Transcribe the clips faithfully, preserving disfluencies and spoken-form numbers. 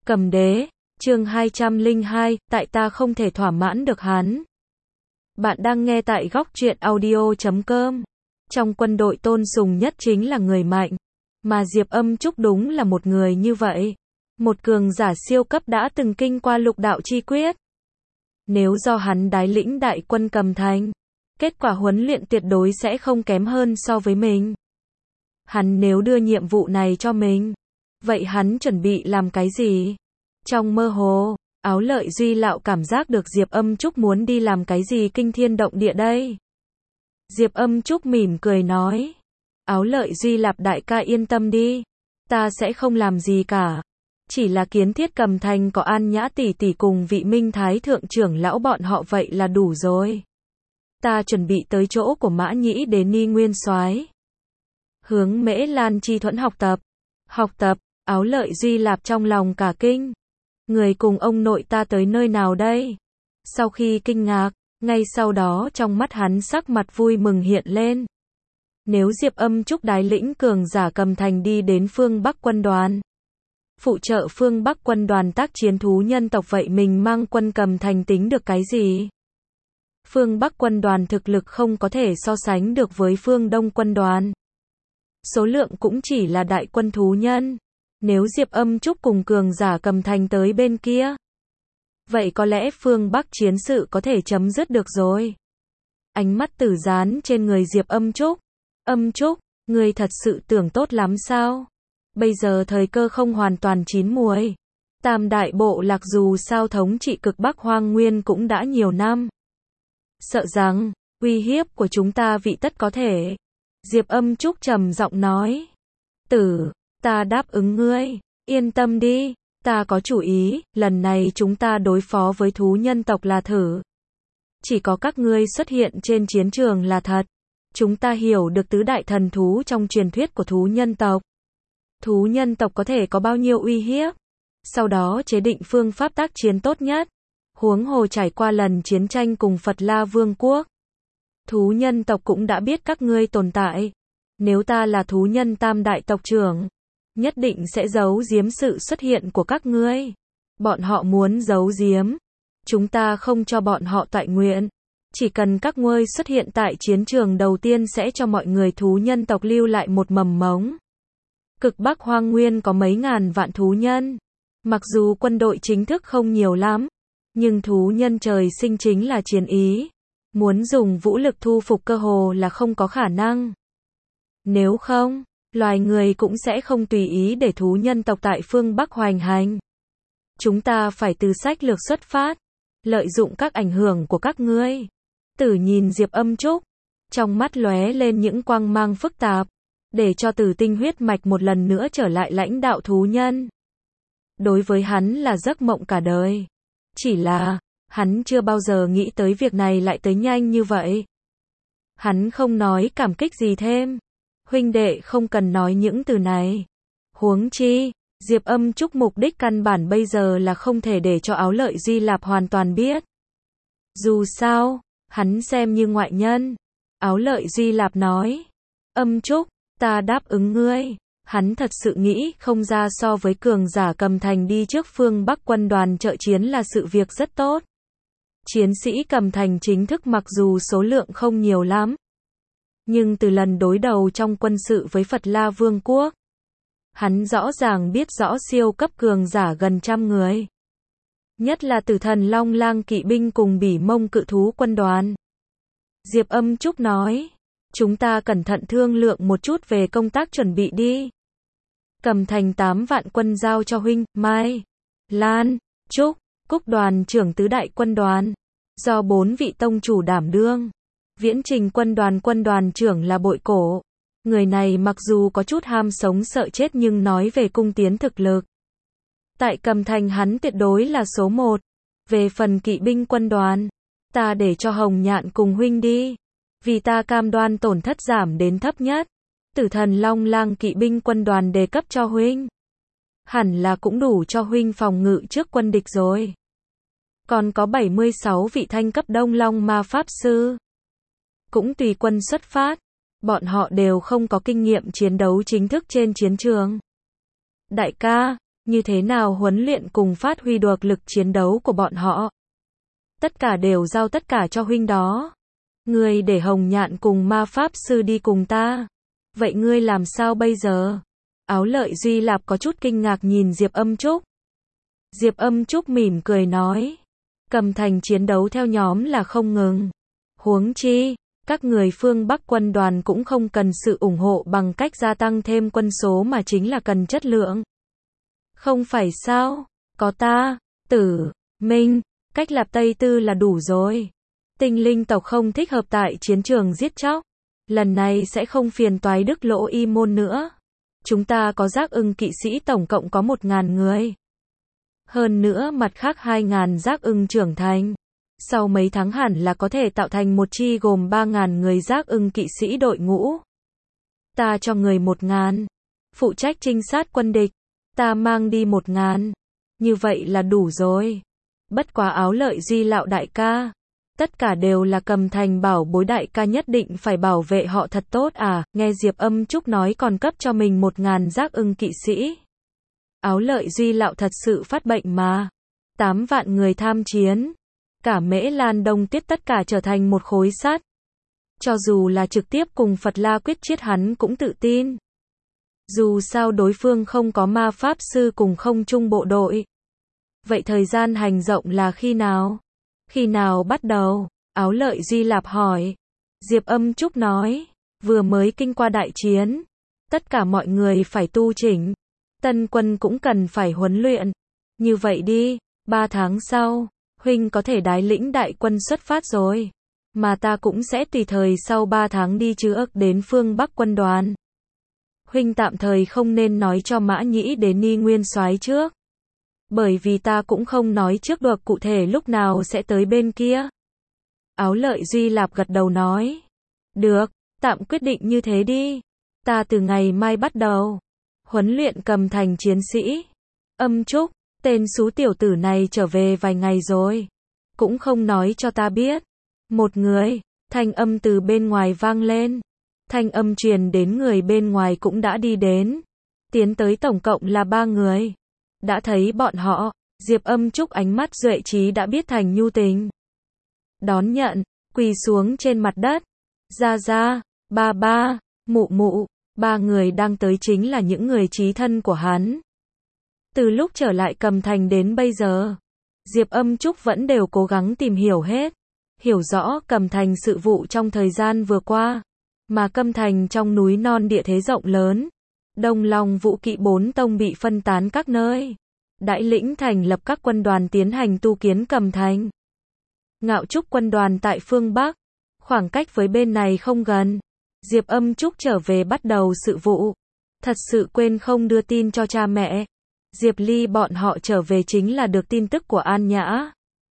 Cầm đế, chương hai trăm lẻ hai, tại ta không thể thỏa mãn được hắn. Bạn đang nghe tại góc truyện audio chấm com. Trong quân đội tôn sùng nhất chính là người mạnh. Mà Diệp Âm Trúc đúng là một người như vậy. Một cường giả siêu cấp đã từng kinh qua lục đạo chi quyết. Nếu do hắn đái lĩnh đại quân Cầm Thành, kết quả huấn luyện tuyệt đối sẽ không kém hơn so với mình. Hắn nếu đưa nhiệm vụ này cho mình, vậy hắn chuẩn bị làm cái gì? Trong mơ hồ, Áo Lợi Duy Lạo cảm giác được Diệp Âm Trúc muốn đi làm cái gì kinh thiên động địa đây. Diệp Âm Trúc mỉm cười nói, Áo Lợi Duy Lạp đại ca yên tâm đi, ta sẽ không làm gì cả. Chỉ là kiến thiết Cầm Thành có An Nhã tỷ tỷ cùng vị Minh Thái thượng trưởng lão bọn họ vậy là đủ rồi. Ta chuẩn bị tới chỗ của Mã Nhĩ Đế Ni Nguyên Soái, hướng Mễ Lan Chi Thuẫn học tập. Học tập? Áo Lợi Duy Lạp trong lòng cả kinh. Người cùng ông nội ta tới nơi nào đây? Sau khi kinh ngạc, ngay sau đó trong mắt hắn sắc mặt vui mừng hiện lên. Nếu Diệp Âm Trúc đái lĩnh cường giả Cầm Thành đi đến phương Bắc quân đoàn, phụ trợ phương Bắc quân đoàn tác chiến thú nhân tộc, vậy mình mang quân Cầm Thành tính được cái gì? Phương Bắc quân đoàn thực lực không có thể so sánh được với phương Đông quân đoàn. Số lượng cũng chỉ là đại quân thú nhân. Nếu Diệp Âm Trúc cùng cường giả Cầm Thành tới bên kia, vậy có lẽ phương Bắc chiến sự có thể chấm dứt được rồi. Ánh mắt Tử dán trên người Diệp Âm Trúc. Âm Trúc, ngươi thật sự tưởng tốt lắm sao? Bây giờ thời cơ không hoàn toàn chín muồi. Tam đại bộ lạc dù sao thống trị cực Bắc Hoang Nguyên cũng đã nhiều năm. Sợ rằng, uy hiếp của chúng ta vị tất có thể. Diệp Âm Trúc trầm giọng nói. Tử, ta đáp ứng ngươi, yên tâm đi, ta có chủ ý, lần này chúng ta đối phó với thú nhân tộc là thử. Chỉ có các ngươi xuất hiện trên chiến trường là thật. Chúng ta hiểu được tứ đại thần thú trong truyền thuyết của thú nhân tộc. Thú nhân tộc có thể có bao nhiêu uy hiếp. Sau đó chế định phương pháp tác chiến tốt nhất. Huống hồ trải qua lần chiến tranh cùng Phật La Vương quốc, thú nhân tộc cũng đã biết các ngươi tồn tại. Nếu ta là thú nhân tam đại tộc trưởng, nhất định sẽ giấu giếm sự xuất hiện của các ngươi. Bọn họ muốn giấu giếm, chúng ta không cho bọn họ toại nguyện. Chỉ cần các ngươi xuất hiện tại chiến trường đầu tiên sẽ cho mọi người thú nhân tộc lưu lại một mầm mống. Cực Bắc Hoang Nguyên có mấy ngàn vạn thú nhân. Mặc dù quân đội chính thức không nhiều lắm, nhưng thú nhân trời sinh chính là chiến ý. Muốn dùng vũ lực thu phục cơ hồ là không có khả năng. Nếu không, loài người cũng sẽ không tùy ý để thú nhân tộc tại phương Bắc hoành hành. Chúng ta phải từ sách lược xuất phát, lợi dụng các ảnh hưởng của các ngươi. Tử nhìn Diệp Âm Trúc, trong mắt lóe lên những quang mang phức tạp, để cho Tử tinh huyết mạch một lần nữa trở lại lãnh đạo thú nhân. Đối với hắn là giấc mộng cả đời. Chỉ là, hắn chưa bao giờ nghĩ tới việc này lại tới nhanh như vậy. Hắn không nói cảm kích gì thêm. Huynh đệ không cần nói những từ này. Huống chi, Diệp Âm Trúc mục đích căn bản bây giờ là không thể để cho Áo Lợi Duy Lạp hoàn toàn biết. Dù sao, hắn xem như ngoại nhân. Áo Lợi Duy Lạp nói, Âm Trúc, ta đáp ứng ngươi. Hắn thật sự nghĩ không ra so với cường giả Cầm Thành đi trước phương Bắc quân đoàn trợ chiến là sự việc rất tốt. Chiến sĩ Cầm Thành chính thức mặc dù số lượng không nhiều lắm, nhưng từ lần đối đầu trong quân sự với Phật La Vương quốc, hắn rõ ràng biết rõ siêu cấp cường giả gần trăm người. Nhất là Tử Thần Long Lang kỵ binh cùng Bỉ Mông cự thú quân đoàn. Diệp Âm Trúc nói, chúng ta cẩn thận thương lượng một chút về công tác chuẩn bị đi. Cầm Thành tám vạn quân giao cho huynh, Mai, Lan, Trúc, Cúc đoàn trưởng tứ đại quân đoàn, do bốn vị tông chủ đảm đương. Viễn Trình quân đoàn quân đoàn trưởng là Bội Cổ. Người này mặc dù có chút ham sống sợ chết nhưng nói về cung tiến thực lực, tại Cầm Thành hắn tuyệt đối là số một. Về phần kỵ binh quân đoàn, ta để cho Hồng Nhạn cùng huynh đi. Vì ta cam đoan tổn thất giảm đến thấp nhất. Tử Thần Long Lang kỵ binh quân đoàn đề cấp cho huynh. Hẳn là cũng đủ cho huynh phòng ngự trước quân địch rồi. Còn có bảy mươi sáu vị thanh cấp Đông Long ma pháp sư, cũng tùy quân xuất phát. Bọn họ đều không có kinh nghiệm chiến đấu chính thức trên chiến trường. Đại ca, như thế nào huấn luyện cùng phát huy được lực chiến đấu của bọn họ. Tất cả đều giao tất cả cho huynh đó. Ngươi để Hồng Nhạn cùng ma pháp sư đi cùng ta. Vậy ngươi làm sao bây giờ? Áo Lợi Duy Lạp có chút kinh ngạc nhìn Diệp Âm Trúc. Diệp Âm Trúc mỉm cười nói. Cầm Thành chiến đấu theo nhóm là không ngừng. Huống chi, các người phương Bắc quân đoàn cũng không cần sự ủng hộ bằng cách gia tăng thêm quân số mà chính là cần chất lượng. Không phải sao? Có ta, Tử, Minh, Cách Lạp Tây Tư là đủ rồi. Tinh linh tộc không thích hợp tại chiến trường giết chóc. Lần này sẽ không phiền toái Đức Lỗ Y Môn nữa. Chúng ta có Giác Ưng kỵ sĩ tổng cộng có một ngàn người. Hơn nữa mặt khác hai ngàn Giác Ưng trưởng thành. Sau mấy tháng hẳn là có thể tạo thành một chi gồm ba ngàn người Giác Ưng kỵ sĩ đội ngũ. Ta cho người một ngàn. Phụ trách trinh sát quân địch. Ta mang đi một ngàn. Như vậy là đủ rồi. Bất quá Áo Lợi Duy Lạo đại ca. Tất cả đều là Cầm Thành bảo bối, đại ca nhất định phải bảo vệ họ thật tốt à, nghe Diệp Âm Trúc nói còn cấp cho mình một ngàn Giác Ưng kỵ sĩ. Áo Lợi Duy Lạo thật sự phát bệnh mà. Tám vạn người tham chiến. Cả Mễ Lan Đông Tiết tất cả trở thành một khối sắt. Cho dù là trực tiếp cùng Phật La quyết chiến hắn cũng tự tin. Dù sao đối phương không có ma pháp sư cùng không trung bộ đội. Vậy thời gian hành động là khi nào? Khi nào bắt đầu? Áo Lợi Duy Lạp hỏi. Diệp Âm Trúc nói. Vừa mới kinh qua đại chiến. Tất cả mọi người phải tu chỉnh. Tân quân cũng cần phải huấn luyện. Như vậy đi, ba tháng sau, huynh có thể đái lĩnh đại quân xuất phát rồi. Mà ta cũng sẽ tùy thời sau ba tháng đi chữa đến phương Bắc quân đoàn. Huynh tạm thời không nên nói cho Mã Nhĩ đến Ni Nguyên Soái trước. Bởi vì ta cũng không nói trước được cụ thể lúc nào sẽ tới bên kia. Áo Lợi Duy Lạp gật đầu nói. Được, tạm quyết định như thế đi. Ta từ ngày mai bắt đầu. Huấn luyện Cầm Thành chiến sĩ. Âm Trúc, tên xú tiểu tử này trở về vài ngày rồi. Cũng không nói cho ta biết. Một người, thanh âm từ bên ngoài vang lên. Thanh âm truyền đến người bên ngoài cũng đã đi đến. Tiến tới tổng cộng là ba người. Đã thấy bọn họ, Diệp Âm Trúc ánh mắt duệ trí đã biết thành nhu tình. Đón nhận, quỳ xuống trên mặt đất. Ra ra, ba ba, mụ mụ, ba người đang tới chính là những người chí thân của hắn. Từ lúc trở lại Cầm Thành đến bây giờ, Diệp Âm Trúc vẫn đều cố gắng tìm hiểu hết. Hiểu rõ Cầm Thành sự vụ trong thời gian vừa qua. Mà Cầm Thành trong núi non địa thế rộng lớn. Đông Long Vũ Kỵ bốn tông bị phân tán các nơi. Đại lĩnh thành lập các quân đoàn tiến hành tu kiến Cầm Thành. Ngạo Trúc quân đoàn tại phương Bắc. Khoảng cách với bên này không gần. Diệp Âm Trúc trở về bắt đầu sự vụ. Thật sự quên không đưa tin cho cha mẹ. Diệp Ly bọn họ trở về chính là được tin tức của An Nhã.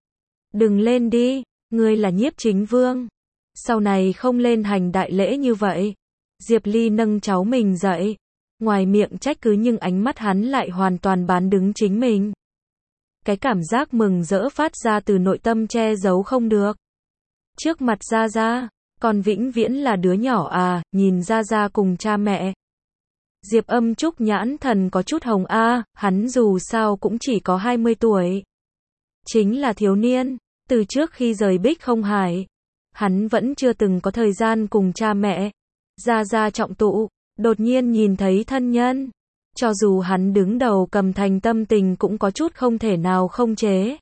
Đừng lên đi, ngươi là Nhiếp Chính Vương. Sau này không lên hành đại lễ như vậy. Diệp Ly nâng cháu mình dậy. Ngoài miệng trách cứ nhưng ánh mắt hắn lại hoàn toàn bán đứng chính mình. Cái cảm giác mừng rỡ phát ra từ nội tâm che giấu không được. Trước mặt Gia Gia, con vĩnh viễn là đứa nhỏ à, nhìn Gia Gia cùng cha mẹ. Diệp Âm Trúc nhãn thần có chút hồng a, hắn dù sao cũng chỉ có hai mươi tuổi. Chính là thiếu niên, từ trước khi rời Bích Không Hải. Hắn vẫn chưa từng có thời gian cùng cha mẹ. Gia Gia trọng tụ. Đột nhiên nhìn thấy thân nhân. Cho dù hắn đứng đầu Cầm Thành tâm tình cũng có chút không thể nào không chế.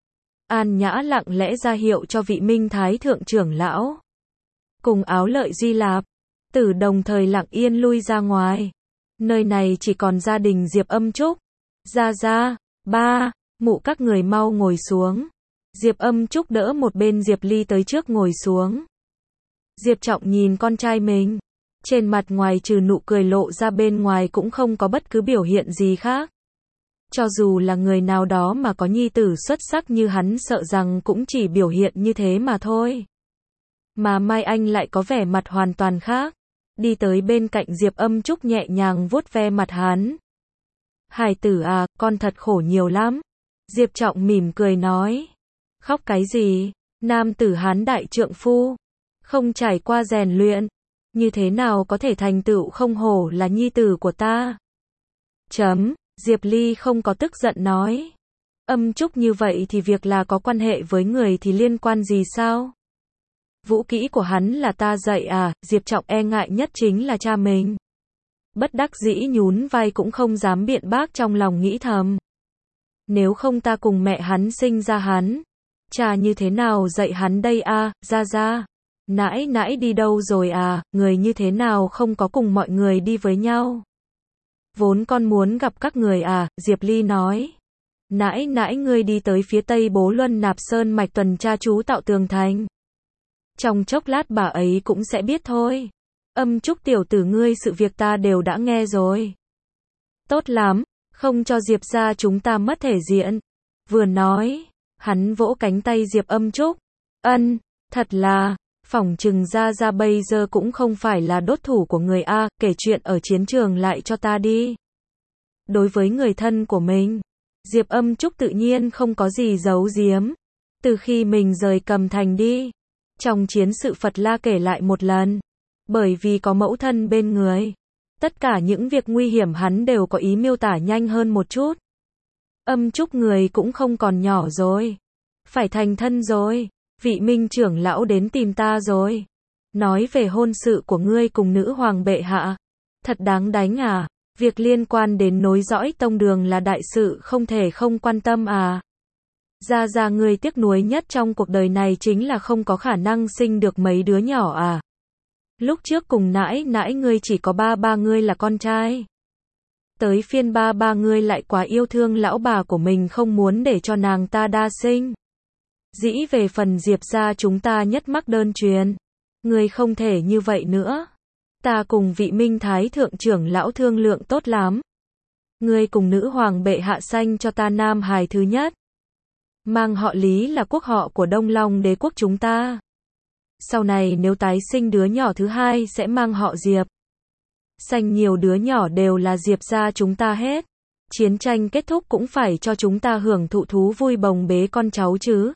An Nhã lặng lẽ ra hiệu cho vị Minh Thái Thượng trưởng lão. Cùng Áo Lợi Duy Lạp. Tử đồng thời lặng yên lui ra ngoài. Nơi này chỉ còn gia đình Diệp Âm Trúc. Gia Gia, ba, mụ các người mau ngồi xuống. Diệp Âm Trúc đỡ một bên Diệp Ly tới trước ngồi xuống. Diệp Trọng nhìn con trai mình. Trên mặt ngoài trừ nụ cười lộ ra bên ngoài cũng không có bất cứ biểu hiện gì khác. Cho dù là người nào đó mà có nhi tử xuất sắc như hắn sợ rằng cũng chỉ biểu hiện như thế mà thôi. Mà Mai Anh lại có vẻ mặt hoàn toàn khác. Đi tới bên cạnh Diệp Âm Trúc nhẹ nhàng vuốt ve mặt hắn. Hải tử à, con thật khổ nhiều lắm. Diệp Trọng mỉm cười nói. Khóc cái gì? Nam tử hán đại trượng phu. Không trải qua rèn luyện. Như thế nào có thể thành tựu không hổ là nhi tử của ta? Chấm, Diệp Ly không có tức giận nói. Âm Trúc như vậy thì việc là có quan hệ với người thì liên quan gì sao? Vũ kỹ của hắn là ta dạy à, Diệp Trọng e ngại nhất chính là cha mình. Bất đắc dĩ nhún vai cũng không dám biện bác, trong lòng nghĩ thầm. Nếu không ta cùng mẹ hắn sinh ra hắn, cha như thế nào dạy hắn đây a, ra ra. Nãi nãi đi đâu rồi à, người như thế nào không có cùng mọi người đi với nhau? Vốn con muốn gặp các người à, Diệp Ly nói. Nãi nãi ngươi đi tới phía tây Bố Luân Nạp Sơn mạch tuần tra chú tạo tường thành. Trong chốc lát bà ấy cũng sẽ biết thôi. Âm Trúc tiểu tử ngươi, sự việc ta đều đã nghe rồi. Tốt lắm, không cho Diệp gia chúng ta mất thể diện. Vừa nói, hắn vỗ cánh tay Diệp Âm Trúc. Ân, thật là, phỏng chừng gia gia bây giờ cũng không phải là đốt thủ của người a, kể chuyện ở chiến trường lại cho ta đi. Đối với người thân của mình, Diệp Âm Trúc tự nhiên không có gì giấu giếm. Từ khi mình rời Cầm Thành đi, trong chiến sự Phật La kể lại một lần. Bởi vì có mẫu thân bên người, tất cả những việc nguy hiểm hắn đều có ý miêu tả nhanh hơn một chút. Âm Trúc người cũng không còn nhỏ rồi, phải thành thân rồi, vị Minh trưởng lão đến tìm ta rồi. Nói về hôn sự của ngươi cùng nữ hoàng bệ hạ. Thật đáng đánh à, việc liên quan đến nối dõi tông đường là đại sự không thể không quan tâm à. Gia gia ngươi tiếc nuối nhất trong cuộc đời này chính là không có khả năng sinh được mấy đứa nhỏ à. Lúc trước cùng nãi nãi ngươi chỉ có ba ba ngươi là con trai. Tới phiên ba ba ngươi lại quá yêu thương lão bà của mình, không muốn để cho nàng ta đa sinh. Dĩ về phần Diệp gia chúng ta nhất mắc đơn truyền. Ngươi không thể như vậy nữa. Ta cùng vị Minh Thái thượng trưởng lão thương lượng tốt lắm. Ngươi cùng nữ hoàng bệ hạ sanh cho ta nam hài thứ nhất. Mang họ Lý là quốc họ của Đông Long đế quốc chúng ta. Sau này nếu tái sinh đứa nhỏ thứ hai sẽ mang họ Diệp. Sanh nhiều đứa nhỏ đều là Diệp gia chúng ta hết. Chiến tranh kết thúc cũng phải cho chúng ta hưởng thụ thú vui bồng bế con cháu chứ.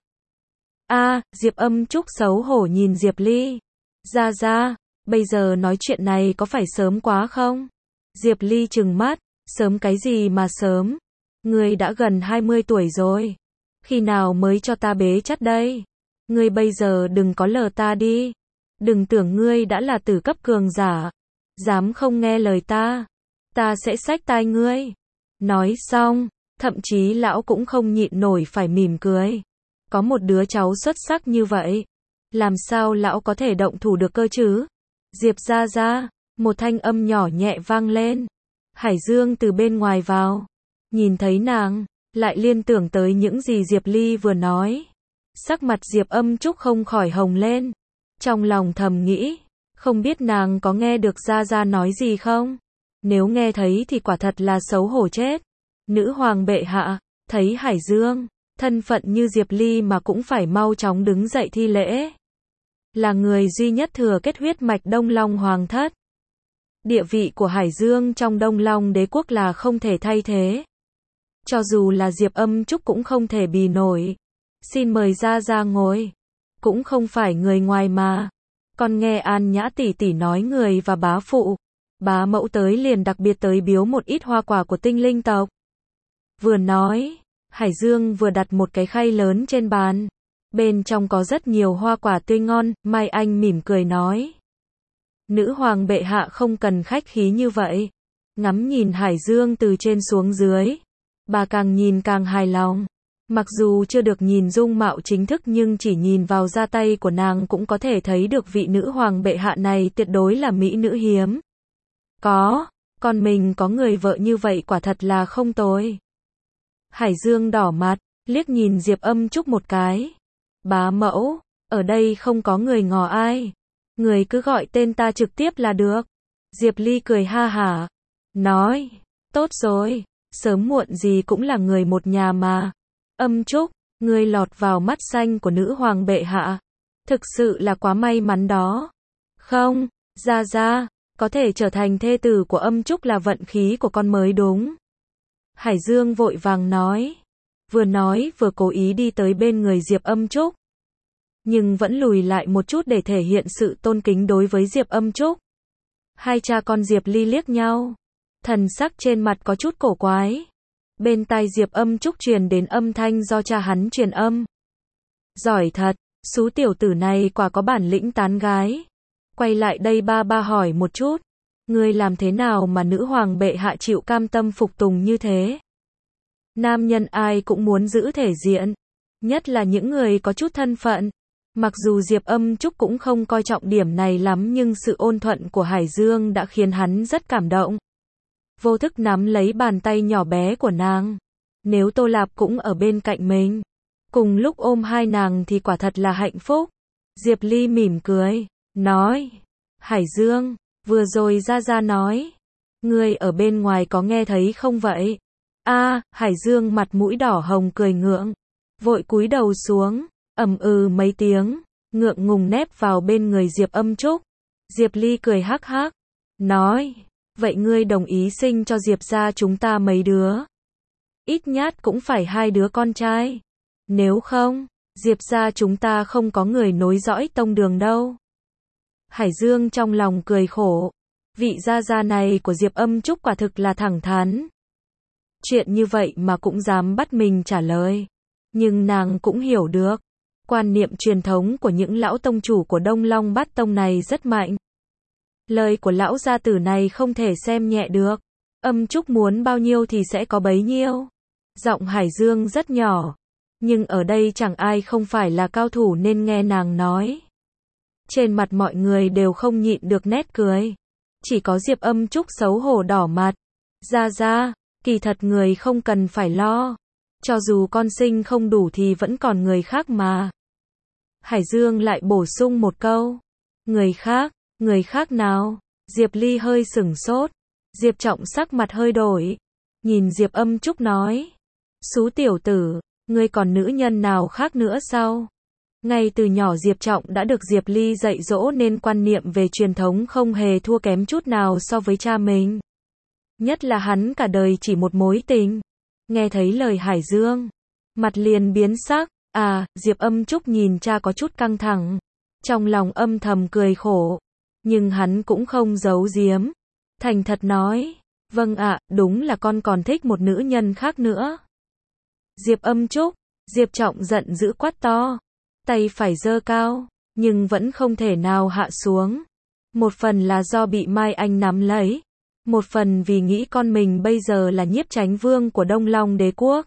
A, Diệp Âm Trúc xấu hổ nhìn Diệp Ly. Ra ra, bây giờ nói chuyện này có phải sớm quá không? Diệp Ly trừng mắt, sớm cái gì mà sớm? Ngươi đã gần hai mươi tuổi rồi. Khi nào mới cho ta bế chắt đây? Ngươi bây giờ đừng có lờ ta đi. Đừng tưởng ngươi đã là tử cấp cường giả. Dám không nghe lời ta. Ta sẽ xách tai ngươi. Nói xong, thậm chí lão cũng không nhịn nổi phải mỉm cười. Có một đứa cháu xuất sắc như vậy. Làm sao lão có thể động thủ được cơ chứ? Diệp gia gia, một thanh âm nhỏ nhẹ vang lên. Hải Dương từ bên ngoài vào. Nhìn thấy nàng, lại liên tưởng tới những gì Diệp Ly vừa nói. Sắc mặt Diệp Âm Trúc không khỏi hồng lên. Trong lòng thầm nghĩ, không biết nàng có nghe được gia gia nói gì không? Nếu nghe thấy thì quả thật là xấu hổ chết. Nữ hoàng bệ hạ, thấy Hải Dương, thân phận như Diệp Ly mà cũng phải mau chóng đứng dậy thi lễ. Là người duy nhất thừa kết huyết mạch Đông Long Hoàng thất. Địa vị của Hải Dương trong Đông Long đế quốc là không thể thay thế. Cho dù là Diệp Âm Trúc cũng không thể bì nổi. Xin mời ra ra ngồi. Cũng không phải người ngoài mà. Con nghe An Nhã tỷ tỷ nói người và bá phụ, bá mẫu tới liền đặc biệt tới biếu một ít hoa quả của tinh linh tộc. Vừa nói, Hải Dương vừa đặt một cái khay lớn trên bàn. Bên trong có rất nhiều hoa quả tươi ngon, Mai Anh mỉm cười nói. Nữ hoàng bệ hạ không cần khách khí như vậy. Ngắm nhìn Hải Dương từ trên xuống dưới. Bà càng nhìn càng hài lòng. Mặc dù chưa được nhìn dung mạo chính thức nhưng chỉ nhìn vào da tay của nàng cũng có thể thấy được vị nữ hoàng bệ hạ này tuyệt đối là mỹ nữ hiếm. Có, con mình có người vợ như vậy quả thật là không tồi. Hải Dương đỏ mặt, liếc nhìn Diệp Âm Trúc một cái. Bá mẫu, ở đây không có người ngò ai. Người cứ gọi tên ta trực tiếp là được. Diệp Ly cười ha hả. Nói, tốt rồi, sớm muộn gì cũng là người một nhà mà. Âm Trúc, ngươi lọt vào mắt xanh của nữ hoàng bệ hạ. Thực sự là quá may mắn đó. Không, ra ra, có thể trở thành thê tử của Âm Trúc là vận khí của con mới đúng. Hải Dương vội vàng nói. Vừa nói vừa cố ý đi tới bên người Diệp Âm Trúc. Nhưng vẫn lùi lại một chút để thể hiện sự tôn kính đối với Diệp Âm Trúc. Hai cha con Diệp Ly liếc nhau. Thần sắc trên mặt có chút cổ quái. Bên tai Diệp Âm Trúc truyền đến âm thanh do cha hắn truyền âm. Giỏi thật, xú tiểu tử này quả có bản lĩnh tán gái. Quay lại đây ba ba hỏi một chút. Ngươi làm thế nào mà nữ hoàng bệ hạ chịu cam tâm phục tùng như thế? Nam nhân ai cũng muốn giữ thể diện. Nhất là những người có chút thân phận. Mặc dù Diệp Âm Trúc cũng không coi trọng điểm này lắm nhưng sự ôn thuận của Hải Dương đã khiến hắn rất cảm động. Vô thức nắm lấy bàn tay nhỏ bé của nàng. Nếu Tô Lạp cũng ở bên cạnh mình, cùng lúc ôm hai nàng thì quả thật là hạnh phúc. Diệp Ly mỉm cười, nói, Hải Dương, vừa rồi Gia Gia nói, ngươi ở bên ngoài có nghe thấy không vậy? A, Hải Dương mặt mũi đỏ hồng cười ngượng, vội cúi đầu xuống, ầm ừ mấy tiếng, ngượng ngùng nép vào bên người Diệp Âm Trúc. Diệp Ly cười hắc hắc, nói, vậy ngươi đồng ý sinh cho Diệp gia chúng ta mấy đứa? Ít nhất cũng phải hai đứa con trai. Nếu không, Diệp gia chúng ta không có người nối dõi tông đường đâu. Hải Dương trong lòng cười khổ. Vị gia gia này của Diệp Âm Trúc quả thực là thẳng thắn. Chuyện như vậy mà cũng dám bắt mình trả lời. Nhưng nàng cũng hiểu được. Quan niệm truyền thống của những lão tông chủ của Đông Long Bát Tông này rất mạnh. Lời của lão gia tử này không thể xem nhẹ được. Âm Trúc muốn bao nhiêu thì sẽ có bấy nhiêu. Giọng Hải Dương rất nhỏ. Nhưng ở đây chẳng ai không phải là cao thủ nên nghe nàng nói. Trên mặt mọi người đều không nhịn được nét cười. Chỉ có Diệp Âm Trúc xấu hổ đỏ mặt. Gia gia, kỳ thật người không cần phải lo. Cho dù con sinh không đủ thì vẫn còn người khác mà. Hải Dương lại bổ sung một câu. Người khác, người khác nào? Diệp Ly hơi sửng sốt. Diệp Trọng sắc mặt hơi đổi. Nhìn Diệp Âm Trúc nói. Xú tiểu tử, ngươi còn nữ nhân nào khác nữa sao? Ngay từ nhỏ Diệp Trọng đã được Diệp Ly dạy dỗ nên quan niệm về truyền thống không hề thua kém chút nào so với cha mình. Nhất là hắn cả đời chỉ một mối tình. Nghe thấy lời Hải Dương, mặt liền biến sắc. À, Diệp Âm Trúc nhìn cha có chút căng thẳng. Trong lòng âm thầm cười khổ. Nhưng hắn cũng không giấu giếm. Thành thật nói. Vâng ạ, đúng là con còn thích một nữ nhân khác nữa. Diệp Âm Trúc, Diệp Trọng giận dữ quát to. Tay phải giơ cao, nhưng vẫn không thể nào hạ xuống. Một phần là do bị Mai Anh nắm lấy. Một phần vì nghĩ con mình bây giờ là nhiếp chánh vương của Đông Long đế quốc.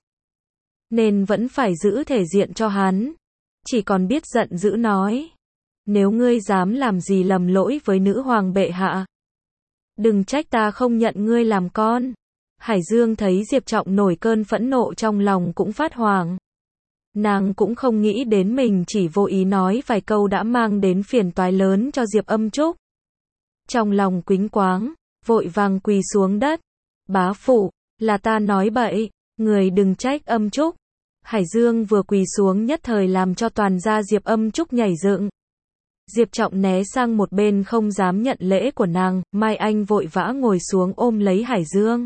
Nên vẫn phải giữ thể diện cho hắn. Chỉ còn biết giận dữ nói. Nếu ngươi dám làm gì lầm lỗi với nữ hoàng bệ hạ, đừng trách ta không nhận ngươi làm con. Hải Dương thấy Diệp Trọng nổi cơn phẫn nộ trong lòng cũng phát hoảng. Nàng cũng không nghĩ đến mình chỉ vô ý nói vài câu đã mang đến phiền toái lớn cho Diệp Âm Trúc. Trong lòng quýnh quáng, vội vàng quỳ xuống đất. Bá phụ, là ta nói bậy, người đừng trách Âm Trúc. Hải Dương vừa quỳ xuống nhất thời làm cho toàn gia Diệp Âm Trúc nhảy dựng. Diệp Trọng né sang một bên không dám nhận lễ của nàng, Mai Anh vội vã ngồi xuống ôm lấy Hải Dương.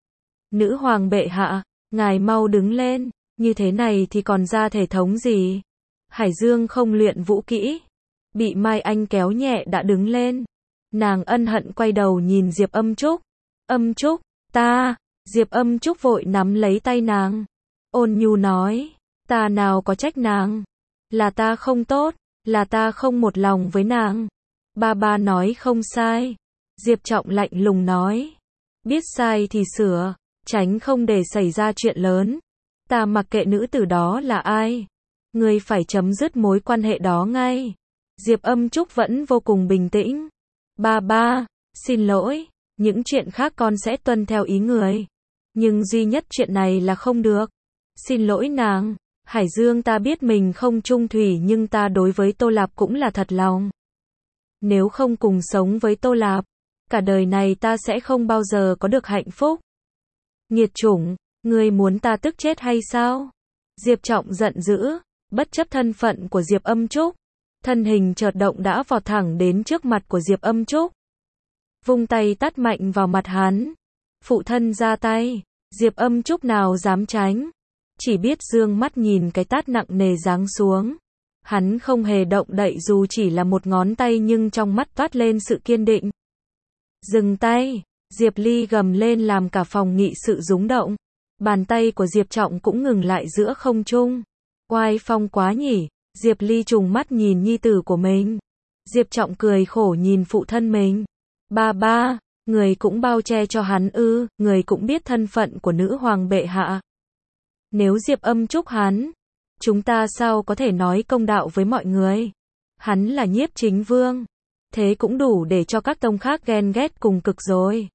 Nữ hoàng bệ hạ, ngài mau đứng lên, như thế này thì còn ra thể thống gì? Hải Dương không luyện vũ kỹ, bị Mai Anh kéo nhẹ đã đứng lên. Nàng ân hận quay đầu nhìn Diệp Âm Trúc. Âm Trúc, ta, Diệp Âm Trúc vội nắm lấy tay nàng. Ôn nhu nói, ta nào có trách nàng, là ta không tốt, là ta không một lòng với nàng. Ba ba nói không sai. Diệp Trọng lạnh lùng nói, biết sai thì sửa, tránh không để xảy ra chuyện lớn. Ta mặc kệ nữ tử đó là ai, ngươi phải chấm dứt mối quan hệ đó ngay. Diệp Âm Trúc vẫn vô cùng bình tĩnh. Ba ba, xin lỗi, những chuyện khác con sẽ tuân theo ý người. Nhưng duy nhất chuyện này là không được. Xin lỗi nàng, Hải Dương, ta biết mình không trung thủy nhưng ta đối với Tô Lạp cũng là thật lòng. Nếu không cùng sống với Tô Lạp, cả đời này ta sẽ không bao giờ có được hạnh phúc. Nghiệt chủng, ngươi muốn ta tức chết hay sao? Diệp Trọng giận dữ, bất chấp thân phận của Diệp Âm Trúc. Thân hình chợt động đã vọt thẳng đến trước mặt của Diệp Âm Trúc. Vung tay tát mạnh vào mặt hắn. Phụ thân ra tay, Diệp Âm Trúc nào dám tránh. Chỉ biết dương mắt nhìn cái tát nặng nề giáng xuống. Hắn không hề động đậy dù chỉ là một ngón tay nhưng trong mắt toát lên sự kiên định. Dừng tay, Diệp Ly gầm lên làm cả phòng nghị sự rúng động. Bàn tay của Diệp Trọng cũng ngừng lại giữa không trung. Oai phong quá nhỉ. Diệp Ly trùng mắt nhìn nhi tử của mình. Diệp Trọng cười khổ nhìn phụ thân mình. Ba ba, người cũng bao che cho hắn ư, người cũng biết thân phận của nữ hoàng bệ hạ. Nếu Diệp Âm chúc hắn, chúng ta sao có thể nói công đạo với mọi người. Hắn là nhiếp chính vương. Thế cũng đủ để cho các tông khác ghen ghét cùng cực rồi.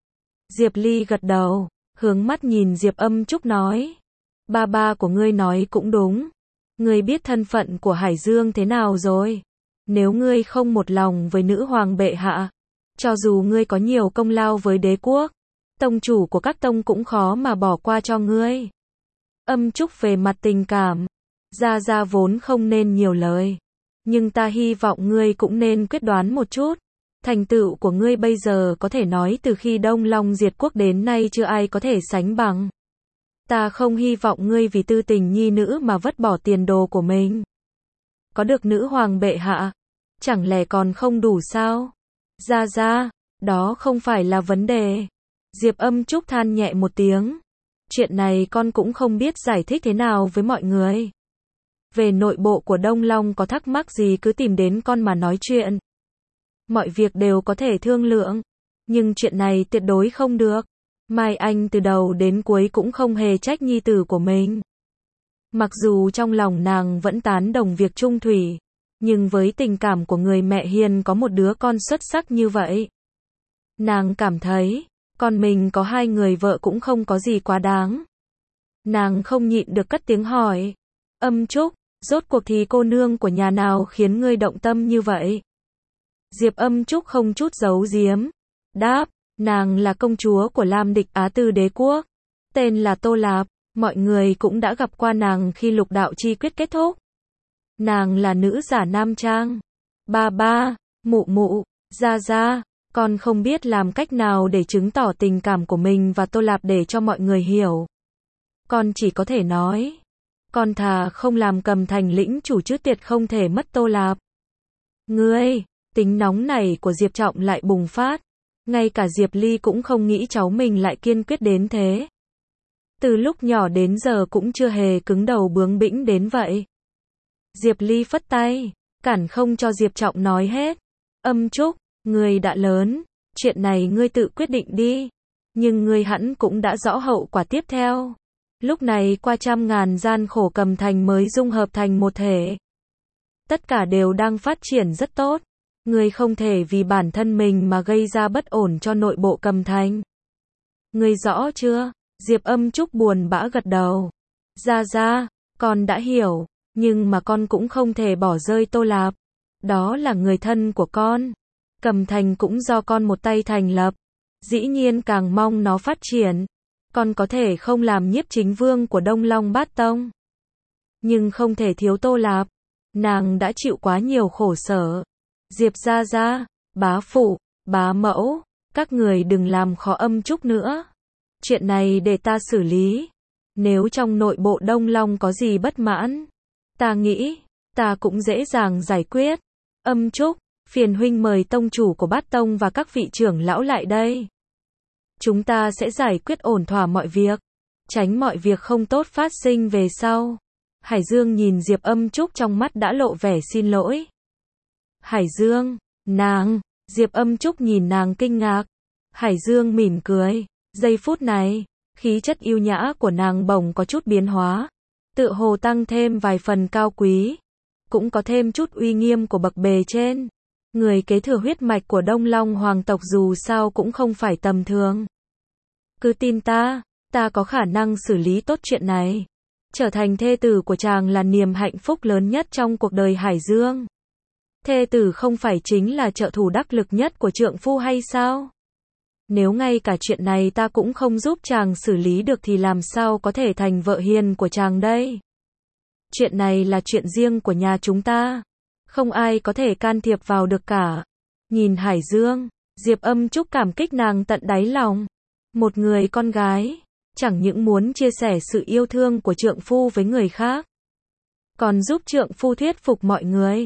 Diệp Ly gật đầu, hướng mắt nhìn Diệp Âm Trúc nói. Ba ba của ngươi nói cũng đúng. Ngươi biết thân phận của Hải Dương thế nào rồi. Nếu ngươi không một lòng với nữ hoàng bệ hạ, cho dù ngươi có nhiều công lao với đế quốc, tông chủ của các tông cũng khó mà bỏ qua cho ngươi. Âm Trúc về mặt tình cảm, Gia Gia vốn không nên nhiều lời. Nhưng ta hy vọng ngươi cũng nên quyết đoán một chút. Thành tựu của ngươi bây giờ có thể nói từ khi Đông Long diệt quốc đến nay chưa ai có thể sánh bằng. Ta không hy vọng ngươi vì tư tình nhi nữ mà vứt bỏ tiền đồ của mình. Có được nữ hoàng bệ hạ, chẳng lẽ còn không đủ sao? Gia Gia, đó không phải là vấn đề. Diệp Âm Trúc than nhẹ một tiếng. Chuyện này con cũng không biết giải thích thế nào với mọi người. Về nội bộ của Đông Long có thắc mắc gì cứ tìm đến con mà nói chuyện. Mọi việc đều có thể thương lượng. Nhưng chuyện này tuyệt đối không được. Mai Anh từ đầu đến cuối cũng không hề trách nhi tử của mình. Mặc dù trong lòng nàng vẫn tán đồng việc chung thủy. Nhưng với tình cảm của người mẹ hiền có một đứa con xuất sắc như vậy. Nàng cảm thấy, con mình có hai người vợ cũng không có gì quá đáng. Nàng không nhịn được cất tiếng hỏi. Âm Trúc, rốt cuộc thì cô nương của nhà nào khiến ngươi động tâm như vậy? Diệp Âm Trúc không chút giấu giếm. Đáp, nàng là công chúa của Lam Địch Á Tư đế quốc. Tên là Tô Lạp, mọi người cũng đã gặp qua nàng khi lục đạo chi quyết kết thúc. Nàng là nữ giả nam trang. Ba ba, mụ mụ, Gia Gia, con không biết làm cách nào để chứng tỏ tình cảm của mình và Tô Lạp để cho mọi người hiểu. Con chỉ có thể nói, con thà không làm Cầm Thành lĩnh chủ chứ tuyệt không thể mất Tô Lạp. Ngươi, tính nóng này của Diệp Trọng lại bùng phát. Ngay cả Diệp Ly cũng không nghĩ cháu mình lại kiên quyết đến thế. Từ lúc nhỏ đến giờ cũng chưa hề cứng đầu bướng bĩnh đến vậy. Diệp Ly phất tay, cản không cho Diệp Trọng nói hết. Âm Trúc, ngươi đã lớn, chuyện này ngươi tự quyết định đi. Nhưng ngươi hẳn cũng đã rõ hậu quả tiếp theo. Lúc này qua trăm ngàn gian khổ Cầm Thành mới dung hợp thành một thể. Tất cả đều đang phát triển rất tốt. Ngươi không thể vì bản thân mình mà gây ra bất ổn cho nội bộ Cầm Thành. Ngươi rõ chưa? Diệp Âm Trúc buồn bã gật đầu. Gia Gia, con đã hiểu, nhưng mà con cũng không thể bỏ rơi Tô Lạp. Đó là người thân của con. Cầm Thành cũng do con một tay thành lập. Dĩ nhiên càng mong nó phát triển. Con có thể không làm nhiếp chính vương của Đông Long Bát Tông. Nhưng không thể thiếu Tô Lạp. Nàng đã chịu quá nhiều khổ sở. Diệp Gia Gia, bá phụ, bá mẫu, các người đừng làm khó Âm Trúc nữa. Chuyện này để ta xử lý. Nếu trong nội bộ Đông Long có gì bất mãn, ta nghĩ, ta cũng dễ dàng giải quyết. Âm Trúc, phiền huynh mời tông chủ của Bát Tông và các vị trưởng lão lại đây. Chúng ta sẽ giải quyết ổn thỏa mọi việc, tránh mọi việc không tốt phát sinh về sau. Hải Dương nhìn Diệp Âm Trúc trong mắt đã lộ vẻ xin lỗi. Hải Dương, nàng, Diệp Âm Trúc nhìn nàng kinh ngạc. Hải Dương mỉm cười, giây phút này, khí chất yêu nhã của nàng bỗng có chút biến hóa, tựa hồ tăng thêm vài phần cao quý, cũng có thêm chút uy nghiêm của bậc bề trên. Người kế thừa huyết mạch của Đông Long hoàng tộc dù sao cũng không phải tầm thường. Cứ tin ta, ta có khả năng xử lý tốt chuyện này. Trở thành thê tử của chàng là niềm hạnh phúc lớn nhất trong cuộc đời Hải Dương. Thê tử không phải chính là trợ thủ đắc lực nhất của trượng phu hay sao? Nếu ngay cả chuyện này ta cũng không giúp chàng xử lý được thì làm sao có thể thành vợ hiền của chàng đây? Chuyện này là chuyện riêng của nhà chúng ta. Không ai có thể can thiệp vào được cả. Nhìn Hải Dương, Diệp Âm Trúc cảm kích nàng tận đáy lòng. Một người con gái, chẳng những muốn chia sẻ sự yêu thương của trượng phu với người khác, còn giúp trượng phu thuyết phục mọi người.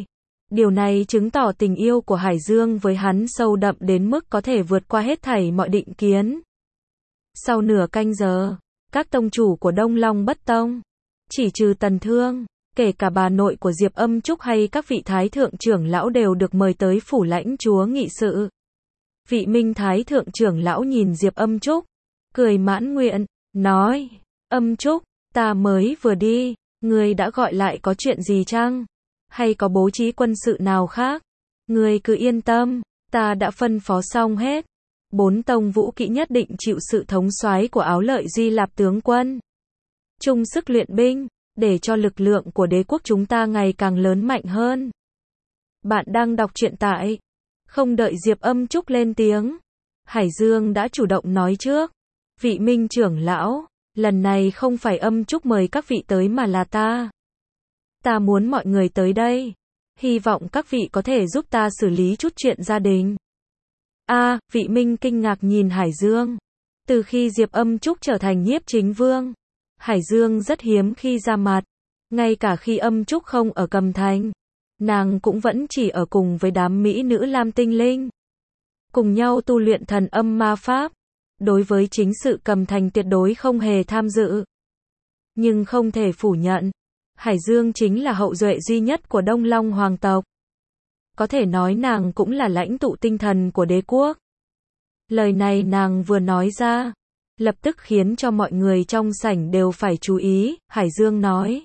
Điều này chứng tỏ tình yêu của Hải Dương với hắn sâu đậm đến mức có thể vượt qua hết thảy mọi định kiến. Sau nửa canh giờ, các tông chủ của Đông Long Bất Tông, chỉ trừ Tần Thương, kể cả bà nội của Diệp Âm Trúc hay các vị thái thượng trưởng lão đều được mời tới phủ lãnh chúa nghị sự. Vị Minh thái thượng trưởng lão nhìn Diệp Âm Trúc, cười mãn nguyện, nói, Âm Trúc, ta mới vừa đi, ngươi đã gọi lại có chuyện gì chăng? Hay có bố trí quân sự nào khác? Ngươi cứ yên tâm, ta đã phân phó xong hết. Bốn tông vũ kỹ nhất định chịu sự thống soái của Áo Lợi Duy Lạp tướng quân. Chung sức luyện binh, để cho lực lượng của đế quốc chúng ta ngày càng lớn mạnh hơn. Bạn đang đọc truyện tại. Không đợi Diệp Âm Trúc lên tiếng, Hải Dương đã chủ động nói trước. Vị Minh trưởng lão, lần này không phải Âm Trúc mời các vị tới mà là ta. Ta muốn mọi người tới đây. Hy vọng các vị có thể giúp ta xử lý chút chuyện gia đình. A, à, vị Minh kinh ngạc nhìn Hải Dương. Từ khi Diệp Âm Trúc trở thành nhiếp chính vương, Hải Dương rất hiếm khi ra mặt. Ngay cả khi Âm Trúc không ở Cầm Thành, nàng cũng vẫn chỉ ở cùng với đám mỹ nữ Lam Tinh Linh. Cùng nhau tu luyện thần âm ma pháp. Đối với chính sự Cầm Thành tuyệt đối không hề tham dự. Nhưng không thể phủ nhận, Hải Dương chính là hậu duệ duy nhất của Đông Long hoàng tộc. Có thể nói nàng cũng là lãnh tụ tinh thần của đế quốc. Lời này nàng vừa nói ra, lập tức khiến cho mọi người trong sảnh đều phải chú ý. Hải Dương nói,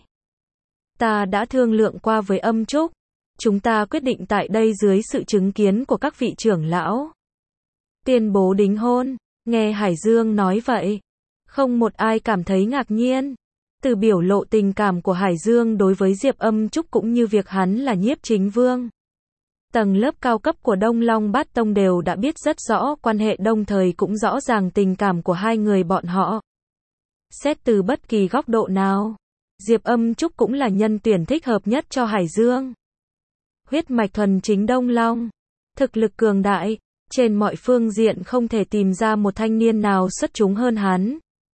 ta đã thương lượng qua với Âm Trúc, chúng ta quyết định tại đây dưới sự chứng kiến của các vị trưởng lão. Tuyên bố đính hôn. Nghe Hải Dương nói vậy, không một ai cảm thấy ngạc nhiên. Từ biểu lộ tình cảm của Hải Dương đối với Diệp Âm Trúc cũng như việc hắn là nhiếp chính vương, tầng lớp cao cấp của Đông Long Bát Tông đều đã biết rất rõ quan hệ, đồng thời cũng rõ ràng tình cảm của hai người bọn họ. Xét từ bất kỳ góc độ nào, Diệp Âm Trúc cũng là nhân tuyển thích hợp nhất cho Hải Dương. Huyết mạch thuần chính Đông Long, thực lực cường đại, trên mọi phương diện không thể tìm ra một thanh niên nào xuất chúng hơn hắn.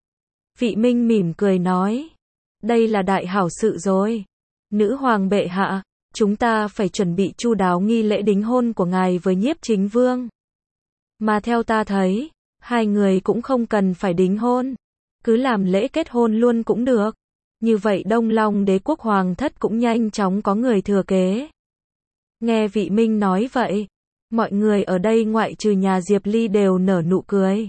Vị Minh mỉm cười nói, đây là đại hảo sự rồi. Nữ hoàng bệ hạ, chúng ta phải chuẩn bị chu đáo nghi lễ đính hôn của ngài với nhiếp chính vương. Mà theo ta thấy, hai người cũng không cần phải đính hôn, cứ làm lễ kết hôn luôn cũng được. Như vậy Đông Long đế quốc hoàng thất cũng nhanh chóng có người thừa kế. Nghe vị Minh nói vậy, mọi người ở đây ngoại trừ nhà Diệp Ly đều nở nụ cười,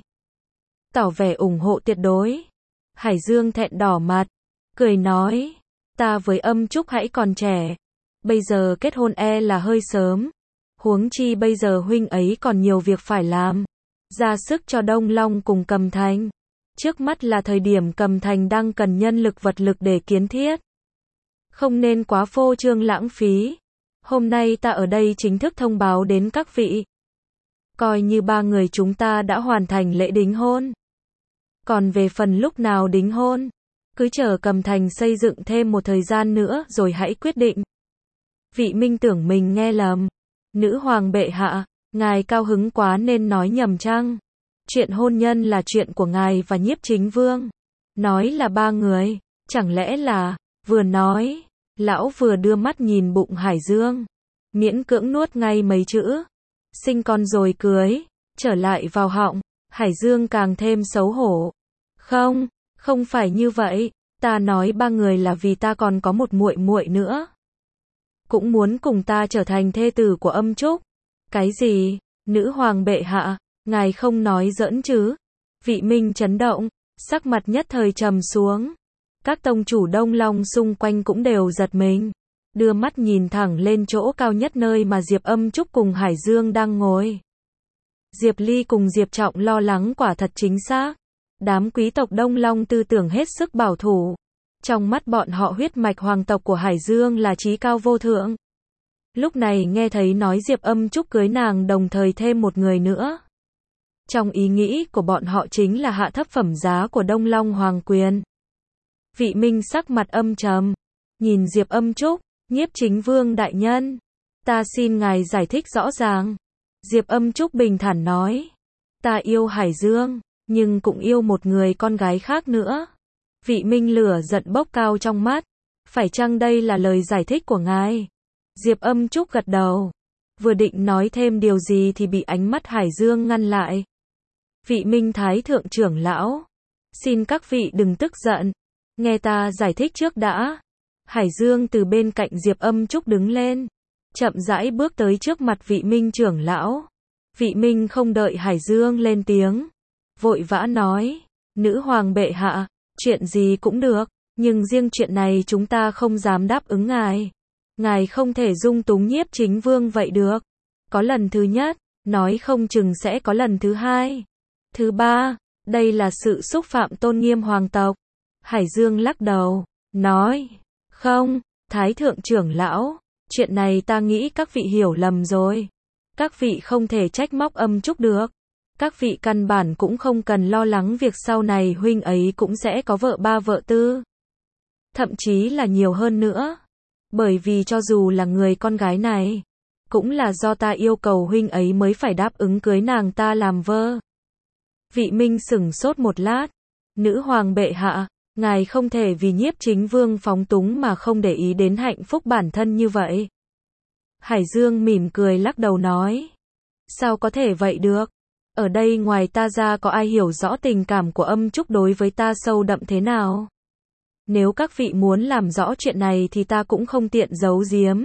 tỏ vẻ ủng hộ tuyệt đối. Hải Dương thẹn đỏ mặt, cười nói, ta với Âm Trúc hãy còn trẻ, bây giờ kết hôn e là hơi sớm. Huống chi bây giờ huynh ấy còn nhiều việc phải làm, ra sức cho Đông Long cùng Cầm Thành. Trước mắt là thời điểm Cầm Thành đang cần nhân lực vật lực để kiến thiết, không nên quá phô trương lãng phí. Hôm nay ta ở đây chính thức thông báo đến các vị, coi như ba người chúng ta đã hoàn thành lễ đính hôn. Còn về phần lúc nào đính hôn, cứ chờ Cầm Thành xây dựng thêm một thời gian nữa rồi hãy quyết định. Vị Minh tưởng mình nghe lầm. Nữ hoàng bệ hạ, ngài cao hứng quá nên nói nhầm chăng? Chuyện hôn nhân là chuyện của ngài và nhiếp chính vương. Nói là ba người, chẳng lẽ là, vừa nói, lão vừa đưa mắt nhìn bụng Hải Dương, miễn cưỡng nuốt ngay mấy chữ, sinh con rồi cưới, trở lại vào họng. Hải Dương càng thêm xấu hổ. Không, không phải như vậy, ta nói ba người là vì ta còn có một muội muội nữa, cũng muốn cùng ta trở thành thê tử của Âm Trúc. Cái gì? Nữ hoàng bệ hạ, ngài không nói giỡn chứ? Vị Minh chấn động, sắc mặt nhất thời trầm xuống. Các tông chủ Đông Long xung quanh cũng đều giật mình, đưa mắt nhìn thẳng lên chỗ cao nhất nơi mà Diệp Âm Trúc cùng Hải Dương đang ngồi. Diệp Ly cùng Diệp Trọng lo lắng quả thật chính xác. Đám quý tộc Đông Long tư tưởng hết sức bảo thủ. Trong mắt bọn họ huyết mạch hoàng tộc của Hải Dương là chí cao vô thượng. Lúc này nghe thấy nói Diệp Âm Trúc cưới nàng đồng thời thêm một người nữa, trong ý nghĩ của bọn họ chính là hạ thấp phẩm giá của Đông Long hoàng quyền. Vị Minh sắc mặt âm trầm, nhìn Diệp Âm Trúc, nhiếp chính vương đại nhân, ta xin ngài giải thích rõ ràng. Diệp Âm Trúc bình thản nói, ta yêu Hải Dương, nhưng cũng yêu một người con gái khác nữa. Vị Minh lửa giận bốc cao trong mắt, phải chăng đây là lời giải thích của ngài? Diệp Âm Trúc gật đầu. Vừa định nói thêm điều gì thì bị ánh mắt Hải Dương ngăn lại. Vị Minh Thái Thượng trưởng lão. Xin các vị đừng tức giận. Nghe ta giải thích trước đã. Hải Dương từ bên cạnh Diệp Âm Trúc đứng lên. Chậm rãi bước tới trước mặt vị Minh trưởng lão. Vị Minh không đợi Hải Dương lên tiếng. Vội vã nói. Nữ hoàng bệ hạ. Chuyện gì cũng được. Nhưng riêng chuyện này chúng ta không dám đáp ứng ngài. Ngài không thể dung túng Nhiếp Chính Vương vậy được. Có lần thứ nhất. Nói không chừng sẽ có lần thứ hai. Thứ ba. Đây là sự xúc phạm tôn nghiêm hoàng tộc. Hải Dương lắc đầu. Nói. Không. Thái thượng trưởng lão. Chuyện này ta nghĩ các vị hiểu lầm rồi. Các vị không thể trách móc Âm Trúc được. Các vị căn bản cũng không cần lo lắng việc sau này huynh ấy cũng sẽ có vợ ba vợ tư. Thậm chí là nhiều hơn nữa. Bởi vì cho dù là người con gái này, cũng là do ta yêu cầu huynh ấy mới phải đáp ứng cưới nàng ta làm vợ. Vị Minh sửng sốt một lát. Nữ hoàng bệ hạ, ngài không thể vì Nhiếp Chính Vương phóng túng mà không để ý đến hạnh phúc bản thân như vậy. Hải Dương mỉm cười lắc đầu nói. Sao có thể vậy được? Ở đây ngoài ta ra có ai hiểu rõ tình cảm của Âm Trúc đối với ta sâu đậm thế nào? Nếu các vị muốn làm rõ chuyện này thì ta cũng không tiện giấu giếm.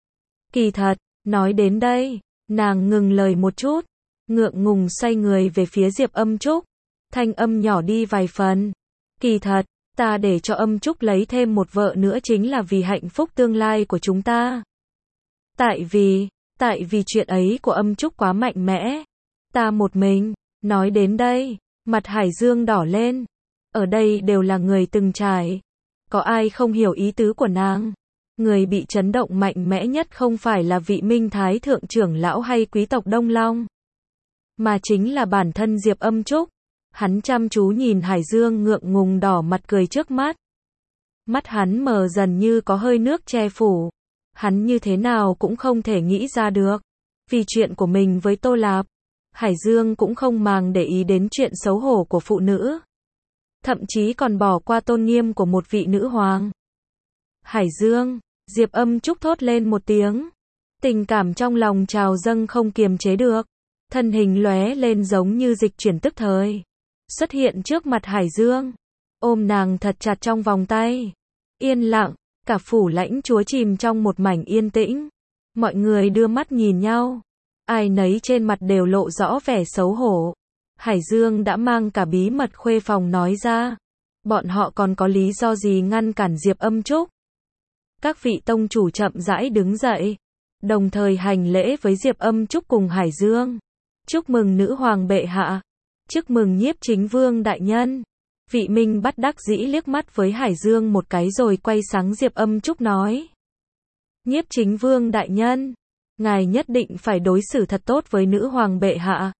Kỳ thật, nói đến đây, nàng ngừng lời một chút, ngượng ngùng xoay người về phía Diệp Âm Trúc, thanh âm nhỏ đi vài phần. Kỳ thật, ta để cho Âm Trúc lấy thêm một vợ nữa chính là vì hạnh phúc tương lai của chúng ta. Tại vì, tại vì chuyện ấy của Âm Trúc quá mạnh mẽ. Ta một mình, nói đến đây, mặt Hải Dương đỏ lên. Ở đây đều là người từng trải. Có ai không hiểu ý tứ của nàng? Người bị chấn động mạnh mẽ nhất không phải là vị Minh Thái Thượng trưởng lão hay quý tộc Đông Long, mà chính là bản thân Diệp Âm Trúc. Hắn chăm chú nhìn Hải Dương ngượng ngùng đỏ mặt cười trước mắt. Mắt hắn mờ dần như có hơi nước che phủ. Hắn như thế nào cũng không thể nghĩ ra được. Vì chuyện của mình với Tô Lạp, Hải Dương cũng không màng để ý đến chuyện xấu hổ của phụ nữ. Thậm chí còn bỏ qua tôn nghiêm của một vị nữ hoàng. Hải Dương, Diệp Âm Trúc thốt lên một tiếng. Tình cảm trong lòng trào dâng không kiềm chế được. Thân hình lóe lên giống như dịch chuyển tức thời. Xuất hiện trước mặt Hải Dương. Ôm nàng thật chặt trong vòng tay. Yên lặng, cả phủ lãnh chúa chìm trong một mảnh yên tĩnh. Mọi người đưa mắt nhìn nhau. Ai nấy trên mặt đều lộ rõ vẻ xấu hổ. Hải Dương đã mang cả bí mật khuê phòng nói ra. Bọn họ còn có lý do gì ngăn cản Diệp Âm Trúc? Các vị tông chủ chậm rãi đứng dậy, đồng thời hành lễ với Diệp Âm Trúc cùng Hải Dương. Chúc mừng nữ hoàng bệ hạ. Chúc mừng Nhiếp Chính Vương đại nhân. Vị Minh bắt đắc dĩ liếc mắt với Hải Dương một cái rồi quay sang Diệp Âm Trúc nói. Nhiếp Chính Vương đại nhân, ngài nhất định phải đối xử thật tốt với nữ hoàng bệ hạ.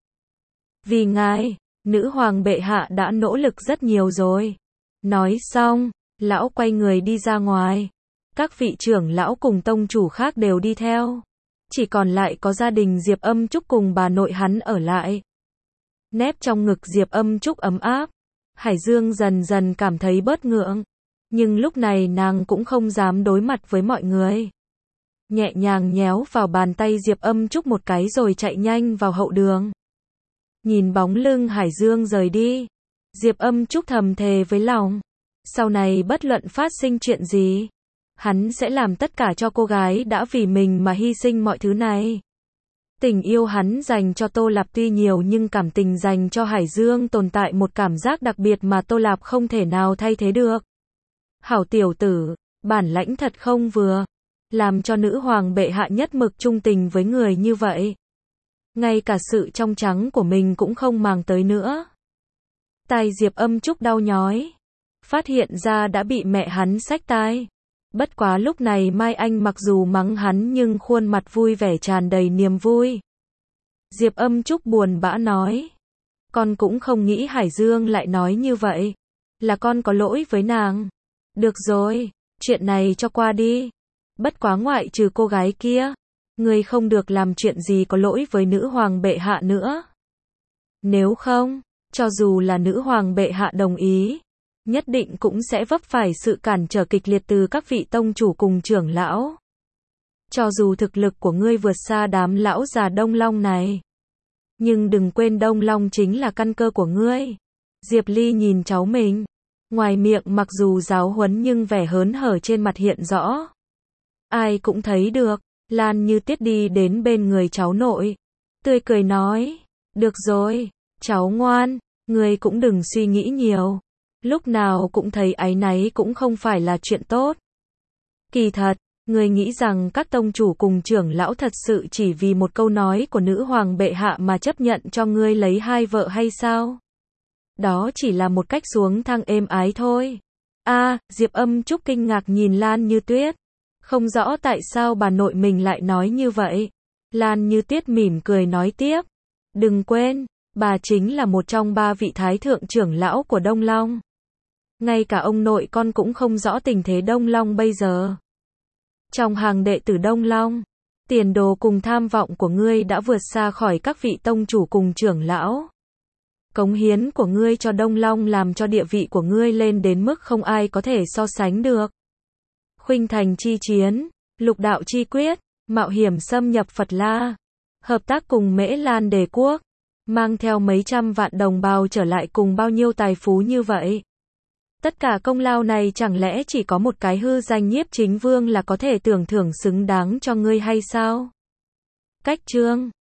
Vì ngài, nữ hoàng bệ hạ đã nỗ lực rất nhiều rồi. Nói xong, lão quay người đi ra ngoài. Các vị trưởng lão cùng tông chủ khác đều đi theo. Chỉ còn lại có gia đình Diệp Âm Trúc cùng bà nội hắn ở lại. Nép trong ngực Diệp Âm Trúc ấm áp. Hải Dương dần dần cảm thấy bớt ngượng. Nhưng lúc này nàng cũng không dám đối mặt với mọi người. Nhẹ nhàng nhéo vào bàn tay Diệp Âm Trúc một cái rồi chạy nhanh vào hậu đường. Nhìn bóng lưng Hải Dương rời đi, Diệp Âm Trúc thầm thề với lòng. Sau này bất luận phát sinh chuyện gì, hắn sẽ làm tất cả cho cô gái đã vì mình mà hy sinh mọi thứ này. Tình yêu hắn dành cho Tô Lạp tuy nhiều nhưng cảm tình dành cho Hải Dương tồn tại một cảm giác đặc biệt mà Tô Lạp không thể nào thay thế được. Hảo tiểu tử, bản lãnh thật không vừa. Làm cho nữ hoàng bệ hạ nhất mực trung tình với người như vậy. Ngay cả sự trong trắng của mình cũng không màng tới nữa. Tai Diệp Âm Trúc đau nhói. Phát hiện ra đã bị mẹ hắn xách tai. Bất quá lúc này Mai Anh mặc dù mắng hắn nhưng khuôn mặt vui vẻ tràn đầy niềm vui. Diệp Âm Trúc buồn bã nói. Con cũng không nghĩ Hải Dương lại nói như vậy. Là con có lỗi với nàng. Được rồi, chuyện này cho qua đi. Bất quá ngoại trừ cô gái kia, người không được làm chuyện gì có lỗi với nữ hoàng bệ hạ nữa. Nếu không, cho dù là nữ hoàng bệ hạ đồng ý, nhất định cũng sẽ vấp phải sự cản trở kịch liệt từ các vị tông chủ cùng trưởng lão. Cho dù thực lực của ngươi vượt xa đám lão già Đông Long này, nhưng đừng quên Đông Long chính là căn cơ của ngươi. Diệp Ly nhìn cháu mình, ngoài miệng mặc dù giáo huấn nhưng vẻ hớn hở trên mặt hiện rõ. Ai cũng thấy được. Lan Như Tuyết đi đến bên người cháu nội, tươi cười nói, được rồi, cháu ngoan, ngươi cũng đừng suy nghĩ nhiều. Lúc nào cũng thấy áy náy cũng không phải là chuyện tốt. Kỳ thật, ngươi nghĩ rằng các tông chủ cùng trưởng lão thật sự chỉ vì một câu nói của nữ hoàng bệ hạ mà chấp nhận cho ngươi lấy hai vợ hay sao? Đó chỉ là một cách xuống thang êm ái thôi. A, Diệp Âm Trúc kinh ngạc nhìn Lan Như Tuyết. Không rõ tại sao bà nội mình lại nói như vậy. Lan Như Tuyết mỉm cười nói tiếp. Đừng quên, bà chính là một trong ba vị thái thượng trưởng lão của Đông Long. Ngay cả ông nội con cũng không rõ tình thế Đông Long bây giờ. Trong hàng đệ tử Đông Long, tiền đồ cùng tham vọng của ngươi đã vượt xa khỏi các vị tông chủ cùng trưởng lão. Cống hiến của ngươi cho Đông Long làm cho địa vị của ngươi lên đến mức không ai có thể so sánh được. Khuynh thành chi chiến, lục đạo chi quyết, mạo hiểm xâm nhập Phật La, hợp tác cùng Mễ Lan Đế quốc, mang theo mấy trăm vạn đồng bào trở lại cùng bao nhiêu tài phú như vậy. Tất cả công lao này chẳng lẽ chỉ có một cái hư danh Nhiếp Chính Vương là có thể tưởng thưởng xứng đáng cho ngươi hay sao? Cách chương